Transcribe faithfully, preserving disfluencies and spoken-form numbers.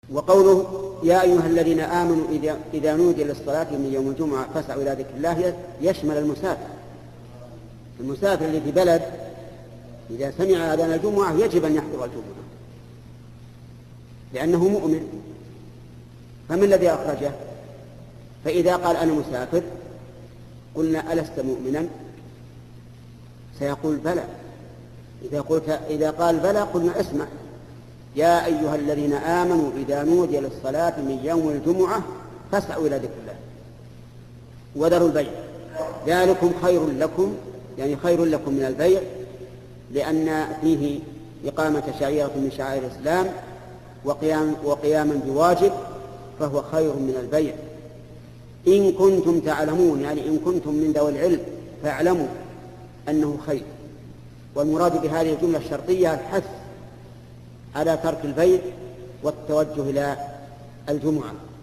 وقوله يا أيها الذين آمنوا إذا نودي للصلاة من يوم الجمعة فاسعوا إلى ذكر الله يشمل المسافر. المسافر اللي في بلد إذا سمع أذان الجمعة يجب أن يحضر الجمعة لأنه مؤمن. فمن الذي أخرجه؟ فإذا قال أنا مسافر قلنا ألست مؤمنا؟ سيقول بلى. إذا, قلت إذا قال بلى قلنا اسمع يا أيها الذين آمنوا إذا نودي للصلاة من يوم الجمعة فاسعوا إلى ذكر الله وذروا البيع ذلكم خير لكم، يعني خير لكم من البيع، لأن فيه إقامة شعيرة من شعائر الإسلام وقيام وقياما بواجب، فهو خير من البيع. إن كنتم تعلمون، يعني إن كنتم من ذوي العلم فاعلموا أنه خير. والمراد بهذه الجملة الشرطية الحث على ترك البيع والتوجه إلى الجمعة.